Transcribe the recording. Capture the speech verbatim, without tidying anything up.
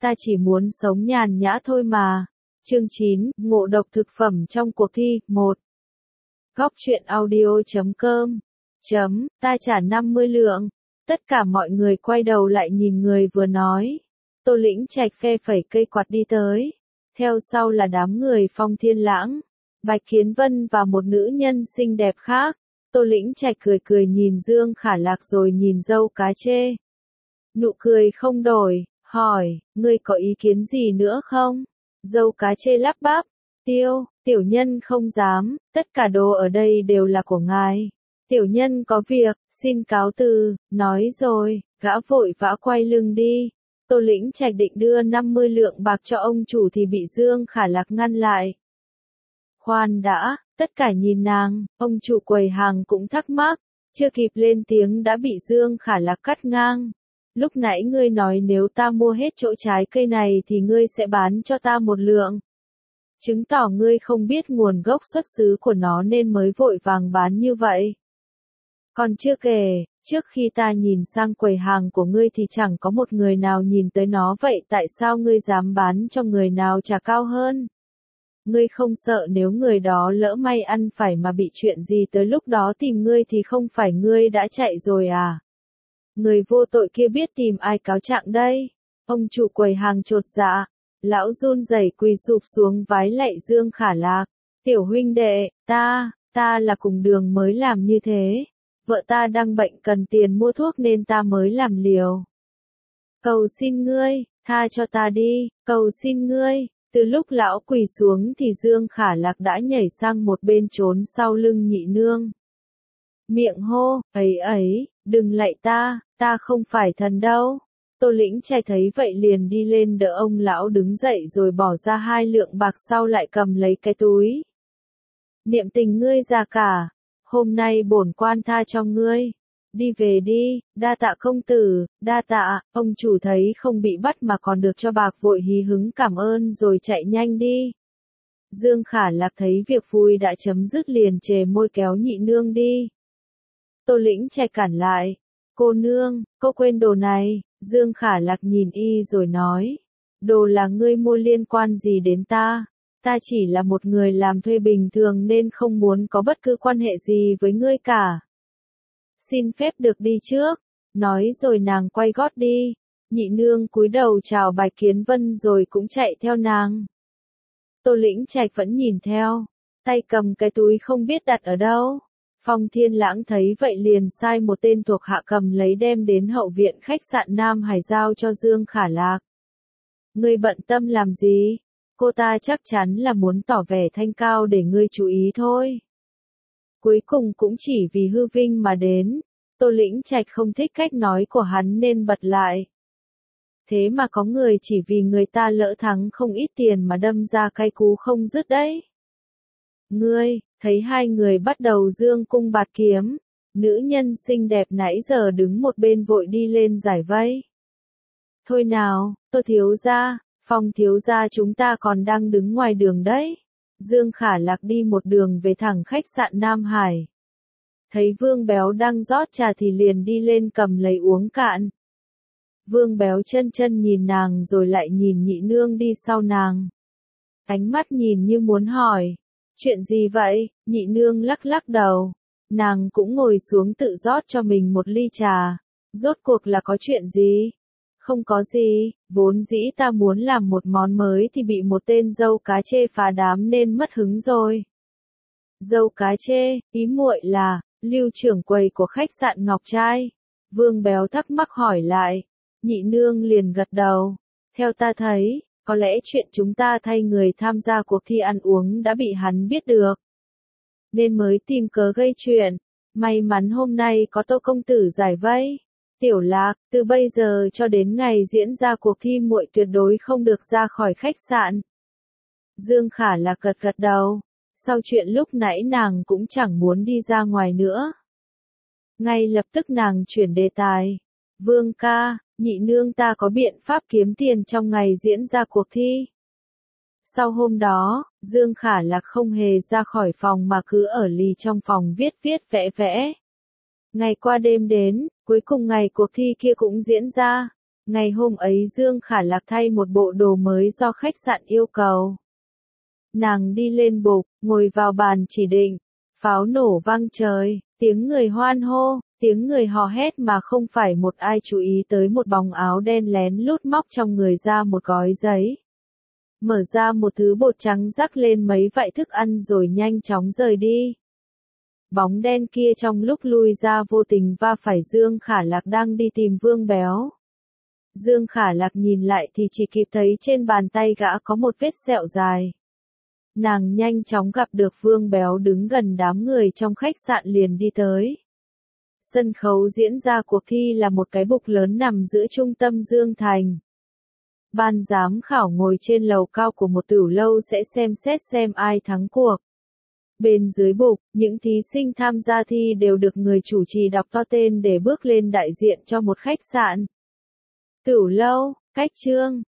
ta chỉ muốn sống nhàn nhã thôi mà. Chương chín, ngộ độc thực phẩm trong cuộc thi, một. Góc truyện audio chấm com. Chấm, ta trả năm mươi lượng. Tất cả mọi người quay đầu lại nhìn người vừa nói. Tô Lĩnh Trạch phe phẩy cây quạt đi tới. Theo sau là đám người Phong Thiên Lãng, Bạch Kiến Vân và một nữ nhân xinh đẹp khác. Tô Lĩnh Trạch cười cười nhìn Dương Khả Lạc rồi nhìn dâu cá chê. Nụ cười không đổi, hỏi, ngươi có ý kiến gì nữa không? Dâu cá chê lắp bắp, tiêu, tiểu nhân không dám, tất cả đồ ở đây đều là của ngài. Tiểu nhân có việc, xin cáo từ, nói rồi, gã vội vã quay lưng đi. Tô Lĩnh Trạch định đưa năm mươi lượng bạc cho ông chủ thì bị Dương Khả Lạc ngăn lại. Khoan đã, tất cả nhìn nàng, ông chủ quầy hàng cũng thắc mắc, chưa kịp lên tiếng đã bị Dương Khả Lạc cắt ngang. Lúc nãy ngươi nói nếu ta mua hết chỗ trái cây này thì ngươi sẽ bán cho ta một lượng. Chứng tỏ ngươi không biết nguồn gốc xuất xứ của nó nên mới vội vàng bán như vậy. Còn chưa kể, trước khi ta nhìn sang quầy hàng của ngươi thì chẳng có một người nào nhìn tới nó vậy tại sao ngươi dám bán cho người nào trả cao hơn? Ngươi không sợ nếu người đó lỡ may ăn phải mà bị chuyện gì tới lúc đó tìm ngươi thì không phải ngươi đã chạy rồi à? Người vô tội kia biết tìm ai cáo trạng đây? Ông chủ quầy hàng chột dạ, lão run rẩy quỳ sụp xuống vái lạy Dương Khả Lạc. Tiểu huynh đệ, ta, ta là cùng đường mới làm như thế. Vợ ta đang bệnh cần tiền mua thuốc nên ta mới làm liều. Cầu xin ngươi, tha cho ta đi, cầu xin ngươi. Từ lúc lão quỳ xuống thì Dương Khả Lạc đã nhảy sang một bên trốn sau lưng nhị nương. Miệng hô, ấy ấy, đừng lạy ta, ta không phải thần đâu. Tô Lĩnh Trạch thấy vậy liền đi lên đỡ ông lão đứng dậy rồi bỏ ra hai lượng bạc sau lại cầm lấy cái túi. Niệm tình ngươi già cả, hôm nay bổn quan tha cho ngươi. Đi về đi, đa tạ công tử, đa tạ, ông chủ thấy không bị bắt mà còn được cho bạc vội hí hứng cảm ơn rồi chạy nhanh đi. Dương Khả Lạc thấy việc vui đã chấm dứt liền chề môi kéo nhị nương đi. Tô Lĩnh Trạch cản lại, cô nương, cô quên đồ này. Dương Khả Lạc nhìn y rồi nói, đồ là ngươi mua liên quan gì đến ta? Ta chỉ là một người làm thuê bình thường nên không muốn có bất cứ quan hệ gì với ngươi cả. Xin phép được đi trước. Nói rồi nàng quay gót đi. Nhị nương cúi đầu chào Bạch Kiến Vân rồi cũng chạy theo nàng. Tô Lĩnh Trạch vẫn nhìn theo, tay cầm cái túi không biết đặt ở đâu. Phong Thiên Lãng thấy vậy liền sai một tên thuộc hạ cầm lấy đem đến hậu viện khách sạn Nam Hải giao cho Dương Khả Lạc. Ngươi bận tâm làm gì? Cô ta chắc chắn là muốn tỏ vẻ thanh cao để ngươi chú ý thôi. Cuối cùng cũng chỉ vì hư vinh mà đến. Tô Lĩnh Trạch không thích cách nói của hắn nên bật lại. Thế mà có người chỉ vì người ta lỡ thắng không ít tiền mà đâm ra cay cú không dứt đấy. Ngươi, thấy hai người bắt đầu dương cung bạt kiếm. Nữ nhân xinh đẹp nãy giờ đứng một bên vội đi lên giải vây. Thôi nào, Tô thiếu gia, Phong thiếu gia chúng ta còn đang đứng ngoài đường đấy. Dương Khả Lạc đi một đường về thẳng khách sạn Nam Hải. Thấy Vương Béo đang rót trà thì liền đi lên cầm lấy uống cạn. Vương Béo chân chân nhìn nàng rồi lại nhìn nhị nương đi sau nàng. Ánh mắt nhìn như muốn hỏi, chuyện gì vậy? Nhị nương lắc lắc đầu. Nàng cũng ngồi xuống tự rót cho mình một ly trà. Rốt cuộc là có chuyện gì? Không có gì, vốn dĩ ta muốn làm một món mới thì bị một tên dâu cá chê phá đám nên mất hứng rồi. Dâu cá chê, ý muội là, Lưu trưởng quầy của khách sạn Ngọc Trai. Vương Béo thắc mắc hỏi lại. Nhị nương liền gật đầu. Theo ta thấy, có lẽ chuyện chúng ta thay người tham gia cuộc thi ăn uống đã bị hắn biết được. Nên mới tìm cớ gây chuyện. May mắn hôm nay có Tô công tử giải vây. Tiểu Lạc, từ bây giờ cho đến ngày diễn ra cuộc thi muội tuyệt đối không được ra khỏi khách sạn. Dương Khả Lạc gật gật đầu. Sau chuyện lúc nãy nàng cũng chẳng muốn đi ra ngoài nữa. Ngay lập tức nàng chuyển đề tài. Vương ca, nhị nương ta có biện pháp kiếm tiền trong ngày diễn ra cuộc thi. Sau hôm đó, Dương Khả Lạc không hề ra khỏi phòng mà cứ ở lì trong phòng viết viết vẽ vẽ. Ngày qua đêm đến, cuối cùng ngày cuộc thi kia cũng diễn ra. Ngày hôm ấy Dương Khả Lạc thay một bộ đồ mới do khách sạn yêu cầu. Nàng đi lên bục, ngồi vào bàn chỉ định. Pháo nổ vang trời, tiếng người hoan hô, tiếng người hò hét mà không phải một ai chú ý tới một bóng áo đen lén lút móc trong người ra một gói giấy. Mở ra một thứ bột trắng rắc lên mấy vại thức ăn rồi nhanh chóng rời đi. Bóng đen kia trong lúc lui ra vô tình va phải Dương Khả Lạc đang đi tìm Vương Béo. Dương Khả Lạc nhìn lại thì chỉ kịp thấy trên bàn tay gã có một vết sẹo dài. Nàng nhanh chóng gặp được Vương Béo đứng gần đám người trong khách sạn liền đi tới. Sân khấu diễn ra cuộc thi là một cái bục lớn nằm giữa trung tâm Dương Thành. Ban giám khảo ngồi trên lầu cao của một tửu lâu sẽ xem xét xem ai thắng cuộc. Bên dưới bục, những thí sinh tham gia thi đều được người chủ trì đọc to tên để bước lên đại diện cho một khách sạn. Tửu lâu, cách trương,